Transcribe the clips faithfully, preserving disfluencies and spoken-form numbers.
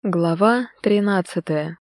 Глава тринадцатая.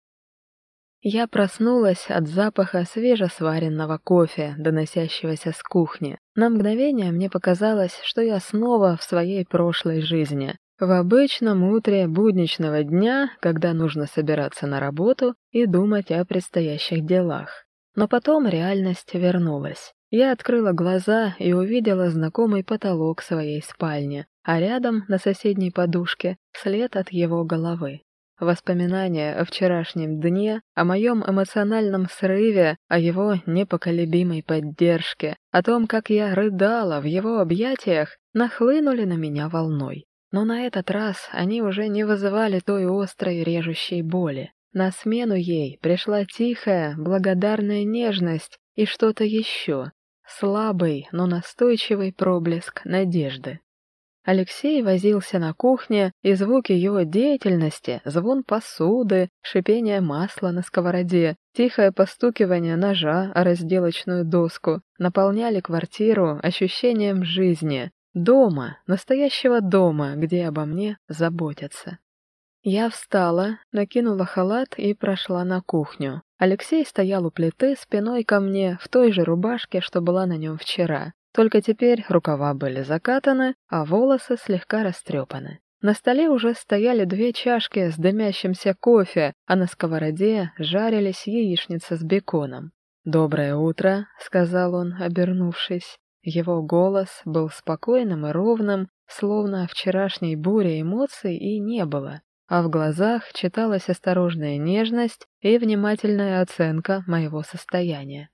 Я проснулась от запаха свежесваренного кофе, доносящегося с кухни. На мгновение мне показалось, что я снова в своей прошлой жизни. В обычном утре будничного дня, когда нужно собираться на работу и думать о предстоящих делах. Но потом реальность вернулась. Я открыла глаза и увидела знакомый потолок своей спальни, а рядом, на соседней подушке, след от его головы. Воспоминания о вчерашнем дне, о моем эмоциональном срыве, о его непоколебимой поддержке, о том, как я рыдала в его объятиях, нахлынули на меня волной. Но на этот раз они уже не вызывали той острой режущей боли. На смену ей пришла тихая, благодарная нежность и что-то еще, слабый, но настойчивый проблеск надежды. Алексей возился на кухне, и звуки его деятельности, звон посуды, шипение масла на сковороде, тихое постукивание ножа о разделочную доску наполняли квартиру ощущением жизни, дома, настоящего дома, где обо мне заботятся. Я встала, накинула халат и прошла на кухню. Алексей стоял у плиты спиной ко мне в той же рубашке, что была на нем вчера. Только теперь рукава были закатаны, а волосы слегка растрепаны. На столе уже стояли две чашки с дымящимся кофе, а на сковороде жарились яичницы с беконом. «Доброе утро», — сказал он, обернувшись. Его голос был спокойным и ровным, словно вчерашней бури эмоций и не было, а в глазах читалась осторожная нежность и внимательная оценка моего состояния.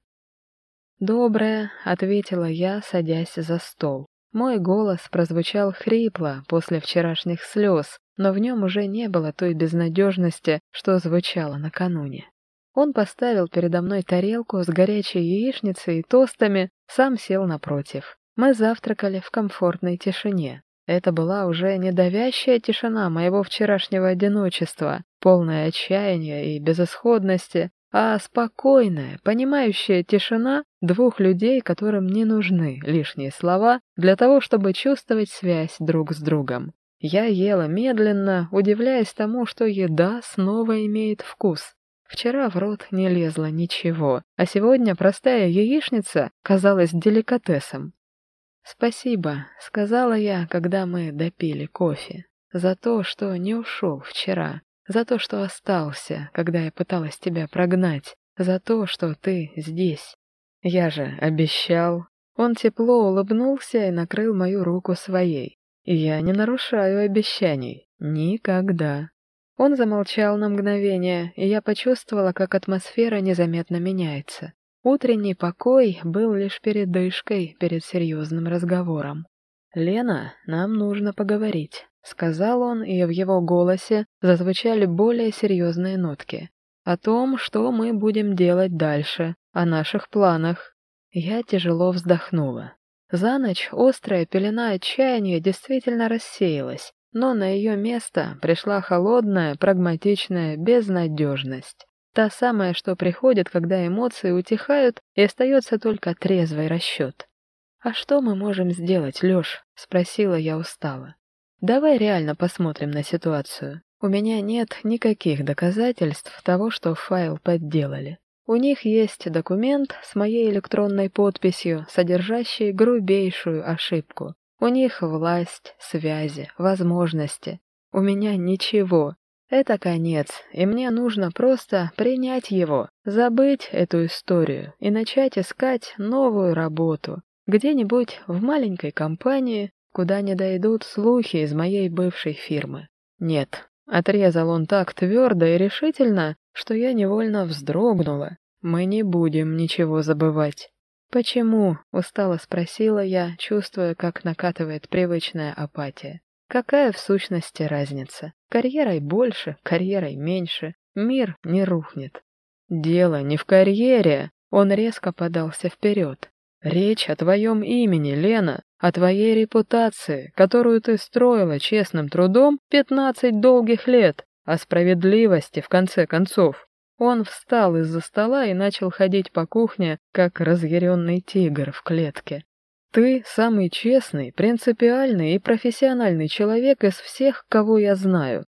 «Доброе», — ответила я, садясь за стол. Мой голос прозвучал хрипло после вчерашних слез, но в нем уже не было той безнадежности, что звучало накануне. Он поставил передо мной тарелку с горячей яичницей и тостами, сам сел напротив. Мы завтракали в комфортной тишине. Это была уже не давящая тишина моего вчерашнего одиночества, полная отчаяния и безысходности, а спокойная, понимающая тишина двух людей, которым не нужны лишние слова для того, чтобы чувствовать связь друг с другом. Я ела медленно, удивляясь тому, что еда снова имеет вкус. Вчера в рот не лезло ничего, а сегодня простая яичница казалась деликатесом. «Спасибо», — сказала я, когда мы допили кофе, «за то, что не ушел вчера. За то, что остался, когда я пыталась тебя прогнать. За то, что ты здесь. Я же обещал». Он тепло улыбнулся и накрыл мою руку своей. «Я не нарушаю обещаний. Никогда». Он замолчал на мгновение, и я почувствовала, как атмосфера незаметно меняется. Утренний покой был лишь передышкой перед серьезным разговором. «Лена, нам нужно поговорить», — сказал он, и в его голосе зазвучали более серьезные нотки. «О том, что мы будем делать дальше, о наших планах». Я тяжело вздохнула. За ночь острая пелена отчаяния действительно рассеялась, но на ее место пришла холодная, прагматичная безнадежность. Та самая, что приходит, когда эмоции утихают, и остается только трезвый расчет. «А что мы можем сделать, Лёш?» — спросила я устало. «Давай реально посмотрим на ситуацию. У меня нет никаких доказательств того, что файл подделали. У них есть документ с моей электронной подписью, содержащий грубейшую ошибку. У них власть, связи, возможности. У меня ничего. Это конец, и мне нужно просто принять его, забыть эту историю и начать искать новую работу. Где-нибудь в маленькой компании, куда не дойдут слухи из моей бывшей фирмы. Нет, отрезал он так твердо и решительно, что я невольно вздрогнула. Мы не будем ничего забывать. «Почему?» — устало спросила я, чувствуя, как накатывает привычная апатия. «Какая в сущности разница? Карьерой больше, карьерой меньше. Мир не рухнет». «Дело не в карьере!» — он резко подался вперед. «Речь о твоем имени, Лена, о твоей репутации, которую ты строила честным трудом пятнадцать долгих лет, о справедливости, в конце концов». Он встал из-за стола и начал ходить по кухне, как разъяренный тигр в клетке. «Ты самый честный, принципиальный и профессиональный человек из всех, кого я знаю.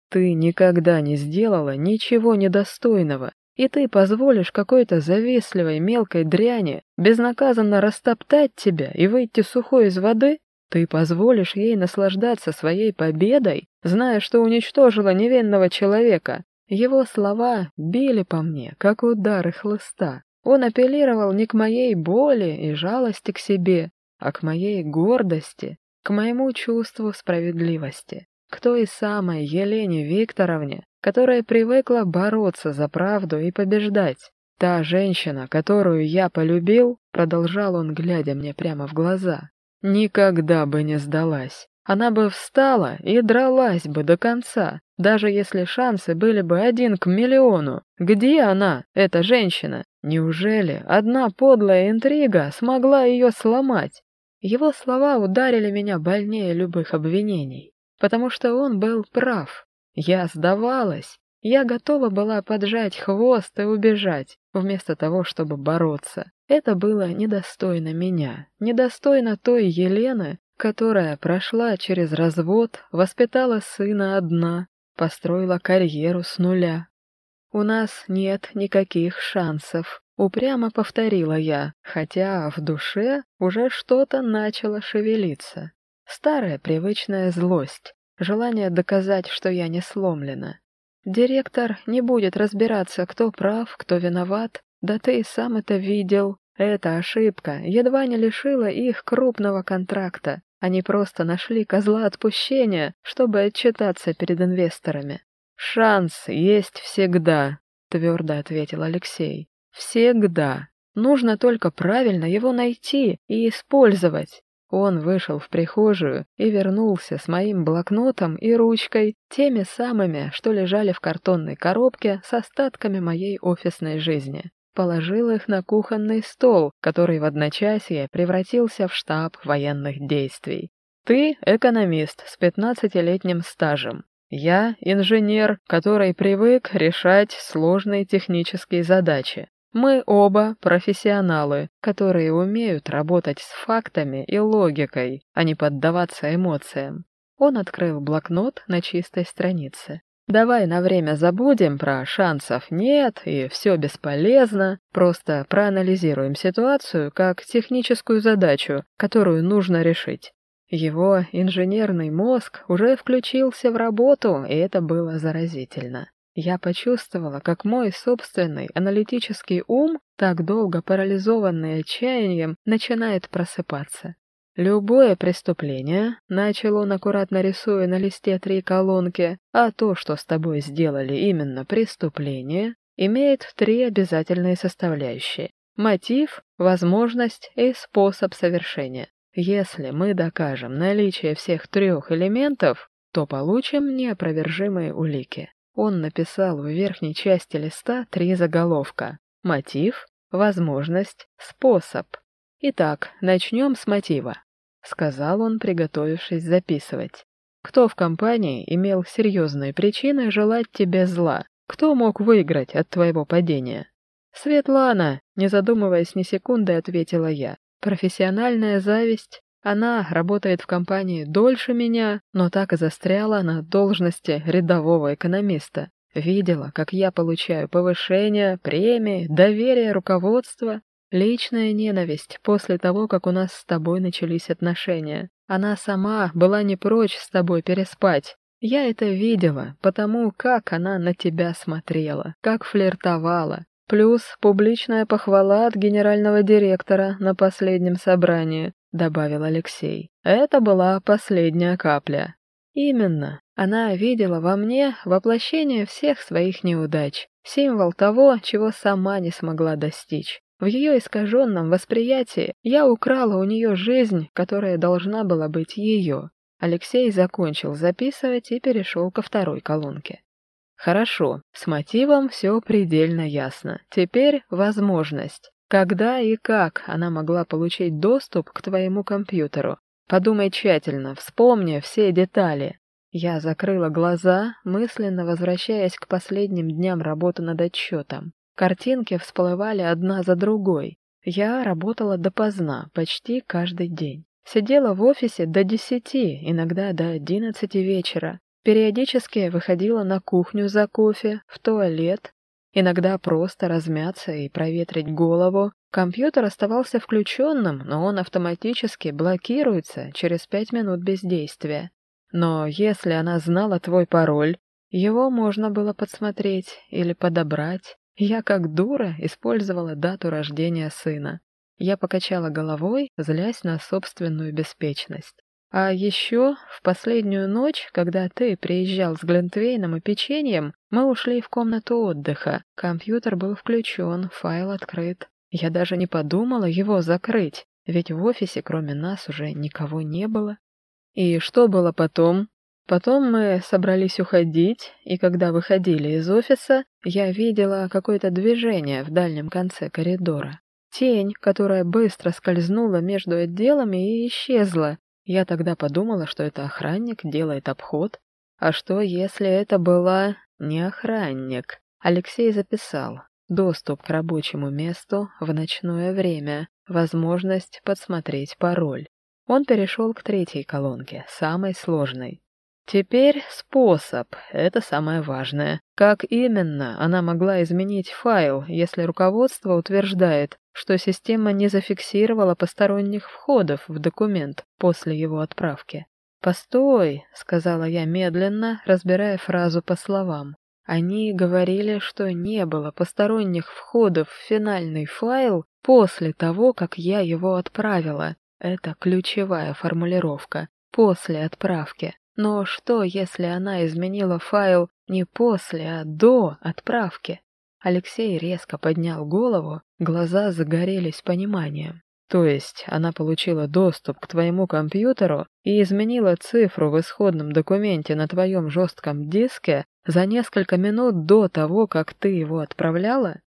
Ты никогда не сделала ничего недостойного, и ты позволишь какой-то завистливой мелкой дряни безнаказанно растоптать тебя и выйти сухой из воды? Ты позволишь ей наслаждаться своей победой, зная, что уничтожила невинного человека? Его слова били по мне, как удары хлыста. Он апеллировал не к моей боли и жалости к себе, а к моей гордости, к моему чувству справедливости, к той самой Елене Викторовне, которая привыкла бороться за правду и побеждать. Та женщина, которую я полюбил, продолжал он, глядя мне прямо в глаза, никогда бы не сдалась. Она бы встала и дралась бы до конца, даже если шансы были бы один к миллиону. Где она, эта женщина? Неужели одна подлая интрига смогла ее сломать? Его слова ударили меня больнее любых обвинений, потому что он был прав. Я сдавалась, я готова была поджать хвост и убежать, вместо того, чтобы бороться. Это было недостойно меня, недостойно той Елены, которая прошла через развод, воспитала сына одна, построила карьеру с нуля. «У нас нет никаких шансов», — упрямо повторила я, хотя в душе уже что-то начало шевелиться. Старая привычная злость, желание доказать, что я не сломлена. Директор не будет разбираться, кто прав, кто виноват, да ты и сам это видел. Эта ошибка едва не лишила их крупного контракта. Они просто нашли козла отпущения, чтобы отчитаться перед инвесторами. «Шанс есть всегда», — твердо ответил Алексей. «Всегда. Нужно только правильно его найти и использовать». Он вышел в прихожую и вернулся с моим блокнотом и ручкой, теми самыми, что лежали в картонной коробке с остатками моей офисной жизни. Положил их на кухонный стол, который в одночасье превратился в штаб военных действий. «Ты экономист с пятнадцатилетним стажем. Я инженер, который привык решать сложные технические задачи. Мы оба профессионалы, которые умеют работать с фактами и логикой, а не поддаваться эмоциям». Он открыл блокнот на чистой странице. «Давай на время забудем про шансов нет и все бесполезно, просто проанализируем ситуацию как техническую задачу, которую нужно решить». Его инженерный мозг уже включился в работу, и это было заразительно. Я почувствовала, как мой собственный аналитический ум, так долго парализованный отчаянием, начинает просыпаться. «Любое преступление», — начал он, аккуратно рисуя на листе три колонки, «а то, что с тобой сделали именно преступление, имеет три обязательные составляющие: мотив, возможность и способ совершения. Если мы докажем наличие всех трех элементов, то получим неопровержимые улики». Он написал в верхней части листа три заголовка: «Мотив», «Возможность», «Способ». «Итак, начнем с мотива», — сказал он, приготовившись записывать. «Кто в компании имел серьезные причины желать тебе зла? Кто мог выиграть от твоего падения?» «Светлана», — не задумываясь ни секунды, ответила я. «Профессиональная зависть. Она работает в компании дольше меня, но так и застряла на должности рядового экономиста. Видела, как я получаю повышение, премии, доверие руководства. Личная ненависть после того, как у нас с тобой начались отношения. Она сама была не прочь с тобой переспать. Я это видела, потому как она на тебя смотрела, как флиртовала. Плюс публичная похвала от генерального директора на последнем собрании», — добавил Алексей. «Это была последняя капля». Именно. Она видела во мне воплощение всех своих неудач, символ того, чего сама не смогла достичь. В ее искаженном восприятии я украла у нее жизнь, которая должна была быть ее. Алексей закончил записывать и перешел ко второй колонке. «Хорошо, с мотивом все предельно ясно. Теперь возможность. Когда и как она могла получить доступ к твоему компьютеру? Подумай тщательно, вспомни все детали». Я закрыла глаза, мысленно возвращаясь к последним дням работы над отчетом. Картинки всплывали одна за другой. Я работала допоздна, почти каждый день. Сидела в офисе до десяти, иногда до одиннадцати вечера. периодически выходила на кухню за кофе, в туалет, иногда просто размяться и проветрить голову. Компьютер оставался включенным, но он автоматически блокируется через пять минут бездействия. Но если она знала твой пароль, его можно было подсмотреть или подобрать. Я, как дура, использовала дату рождения сына. Я покачала головой, злясь на собственную беспечность. А еще в последнюю ночь, когда ты приезжал с глинтвейном и печеньем, мы ушли в комнату отдыха. Компьютер был включен, файл открыт. Я даже не подумала его закрыть, ведь в офисе кроме нас уже никого не было. И что было потом? Потом мы собрались уходить, и когда выходили из офиса, я видела какое-то движение в дальнем конце коридора. Тень, которая быстро скользнула между отделами и исчезла. Я тогда подумала, что это охранник делает обход. А что, если это была не охранник? Алексей записал: доступ к рабочему месту в ночное время, возможность подсмотреть пароль. Он перешел к третьей колонке, самой сложной. Теперь способ, это самое важное. Как именно она могла изменить файл, если руководство утверждает, что система не зафиксировала посторонних входов в документ после его отправки? «Постой», — сказала я медленно, разбирая фразу по словам. Они говорили, что не было посторонних входов в финальный файл после того, как я его отправила. Это ключевая формулировка. После отправки. Но что, если она изменила файл не после, а до отправки? Алексей резко поднял голову, глаза загорелись пониманием. То есть она получила доступ к твоему компьютеру и изменила цифру в исходном документе на твоем жестком диске за несколько минут до того, как ты его отправляла?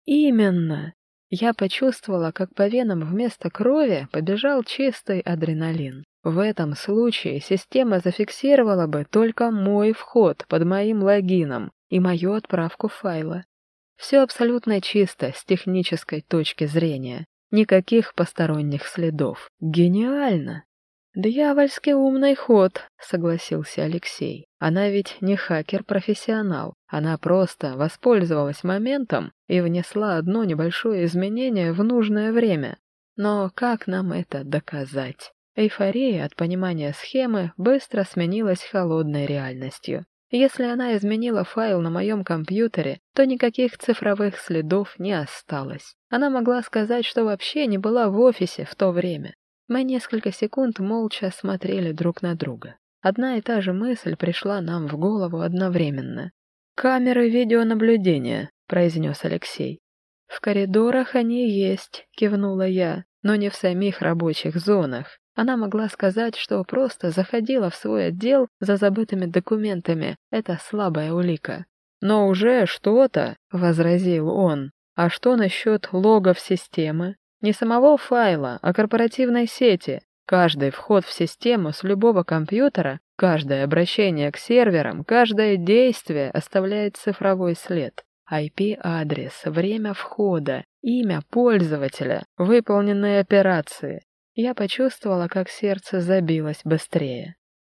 Именно! Я почувствовала, как по венам вместо крови побежал чистый адреналин. В этом случае система зафиксировала бы только мой вход под моим логином и мою отправку файла. Все абсолютно чисто с технической точки зрения. Никаких посторонних следов. Гениально! «Дьявольски умный ход», — согласился Алексей. «Она ведь не хакер-профессионал. Она просто воспользовалась моментом и внесла одно небольшое изменение в нужное время. Но как нам это доказать?» Эйфория от понимания схемы быстро сменилась холодной реальностью. Если она изменила файл на моем компьютере, то никаких цифровых следов не осталось. Она могла сказать, что вообще не была в офисе в то время. Мы несколько секунд молча смотрели друг на друга. Одна и та же мысль пришла нам в голову одновременно. «Камеры видеонаблюдения», — произнес Алексей. «В коридорах они есть», — кивнула я, — «но не в самих рабочих зонах». Она могла сказать, что просто заходила в свой отдел за забытыми документами. Это слабая улика. «Но уже что-то», — возразил он. «А что насчет логов системы? Не самого файла, а корпоративной сети. Каждый вход в систему с любого компьютера, каждое обращение к серверам, каждое действие оставляет цифровой след. ай пи-адрес, время входа, имя пользователя, выполненные операции». Я почувствовала, как сердце забилось быстрее.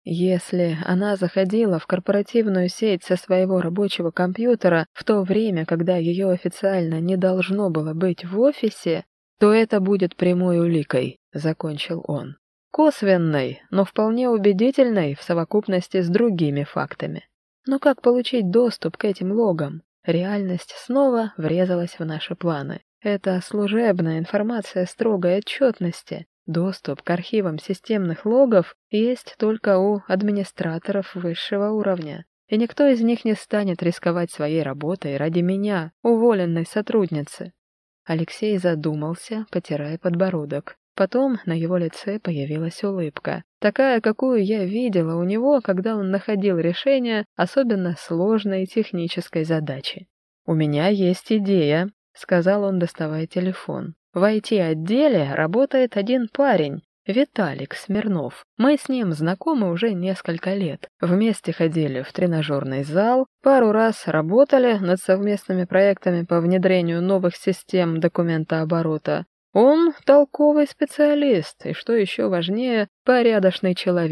Если она заходила в корпоративную сеть со своего рабочего компьютера в то время, когда ее официально не должно было быть в офисе, то это будет прямой уликой, — закончил он. Косвенной, но вполне убедительной в совокупности с другими фактами. Но как получить доступ к этим логам? Реальность снова врезалась в наши планы. Это служебная информация строгой отчетности. Доступ к архивам системных логов есть только у администраторов высшего уровня. И никто из них не станет рисковать своей работой ради меня, уволенной сотрудницы. Алексей задумался, потирая подбородок. Потом на его лице появилась улыбка, такая, какую я видела у него, когда он находил решение особенно сложной технической задачи. «У меня есть идея», — сказал он, доставая телефон. «В ай ти-отделе работает один парень, Виталик Смирнов. Мы с ним знакомы уже несколько лет. Вместе ходили в тренажерный зал, пару раз работали над совместными проектами по внедрению новых систем документооборота. Он толковый специалист и, что еще важнее, порядочный человек.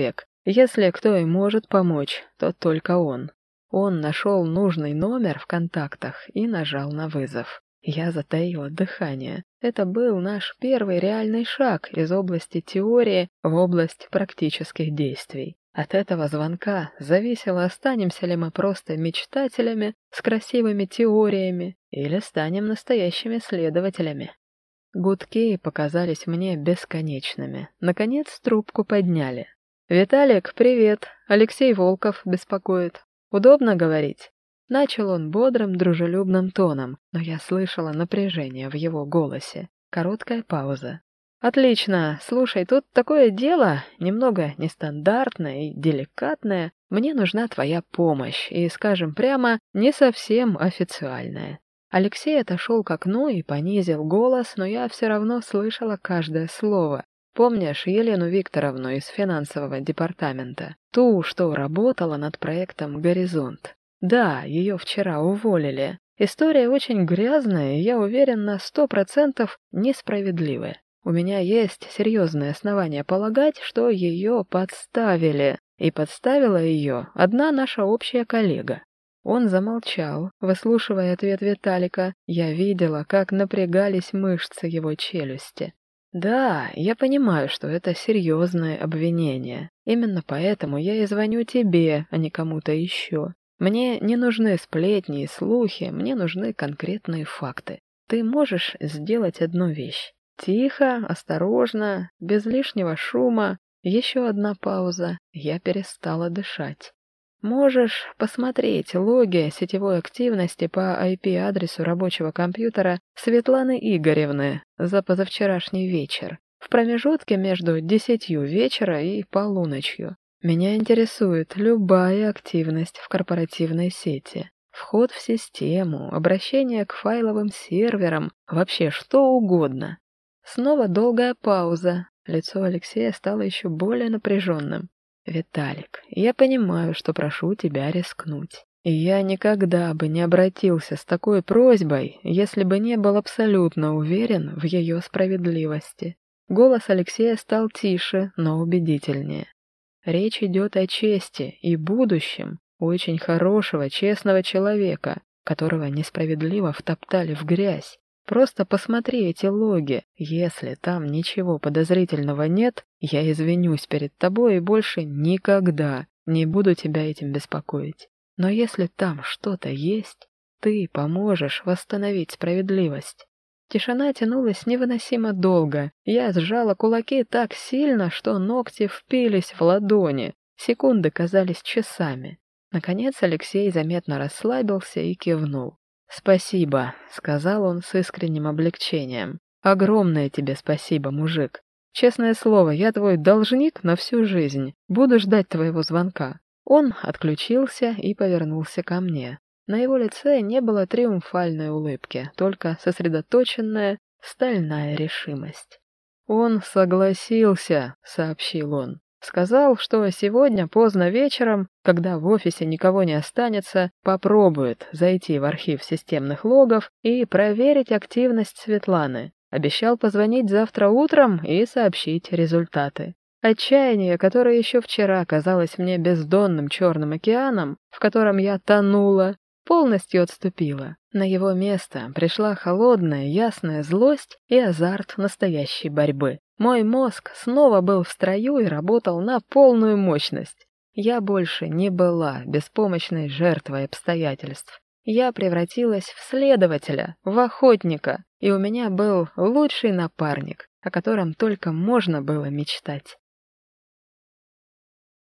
Если кто и может помочь, то только он. Он нашел нужный номер в контактах и нажал на вызов. Я затаила дыхание. Это был наш первый реальный шаг из области теории в область практических действий. От этого звонка зависело, останемся ли мы просто мечтателями с красивыми теориями или станем настоящими следователями. Гудки показались мне бесконечными. Наконец трубку подняли. «Виталик, привет. Алексей Волков беспокоит. Удобно говорить?» Начал он бодрым, дружелюбным тоном, но я слышала напряжение в его голосе. Короткая пауза. «Отлично. Слушай, тут такое дело, немного нестандартное и деликатное. Мне нужна твоя помощь, и, скажем прямо, не совсем официальная». Алексей отошел к окну и понизил голос, но я все равно слышала каждое слово. «Помнишь Елену Викторовну из финансового департамента? Ту, что работала над проектом «Горизонт». Да, ее вчера уволили. История очень грязная, и, я уверен, на сто процентов несправедливая. У меня есть серьезные основания полагать, что ее подставили. И подставила ее одна наша общая коллега». Он замолчал, выслушивая ответ Виталика. Я видела, как напрягались мышцы его челюсти. «Да, я понимаю, что это серьезное обвинение. Именно поэтому я и звоню тебе, а не кому-то еще. Мне не нужны сплетни и слухи, мне нужны конкретные факты. Ты можешь сделать одну вещь. Тихо, осторожно, без лишнего шума». Еще одна пауза. Я перестала дышать. «Можешь посмотреть логи сетевой активности по ай пи-адресу рабочего компьютера Светланы Игоревны за позавчерашний вечер, в промежутке между десятью вечера и полуночью. Меня интересует любая активность в корпоративной сети, вход в систему, обращение к файловым серверам, вообще что угодно». Снова долгая пауза. Лицо Алексея стало еще более напряженным. «Виталик, я понимаю, что прошу тебя рискнуть. И я никогда бы не обратился с такой просьбой, если бы не был абсолютно уверен в ее справедливости». Голос Алексея стал тише, но убедительнее. «Речь идет о чести и будущем очень хорошего, честного человека, которого несправедливо втоптали в грязь. Просто посмотри эти логи. Если там ничего подозрительного нет, я извинюсь перед тобой и больше никогда не буду тебя этим беспокоить. Но если там что-то есть, ты поможешь восстановить справедливость». Тишина тянулась невыносимо долго. Я сжала кулаки так сильно, что ногти впились в ладони. Секунды казались часами. Наконец Алексей заметно расслабился и кивнул. «Спасибо», — сказал он с искренним облегчением. «Огромное тебе спасибо, мужик. Честное слово, я твой должник на всю жизнь. Буду ждать твоего звонка». Он отключился и повернулся ко мне. На его лице не было триумфальной улыбки, только сосредоточенная стальная решимость. «Он согласился», — сообщил он. «Сказал, что сегодня поздно вечером, когда в офисе никого не останется, попробует зайти в архив системных логов и проверить активность Светланы. Обещал позвонить завтра утром и сообщить результаты». Отчаяние, которое еще вчера казалось мне бездонным черным океаном, в котором я тонула, полностью отступило. На его место пришла холодная, ясная злость и азарт настоящей борьбы. Мой мозг снова был в строю и работал на полную мощность. Я больше не была беспомощной жертвой обстоятельств. Я превратилась в следователя, в охотника, и у меня был лучший напарник, о котором только можно было мечтать.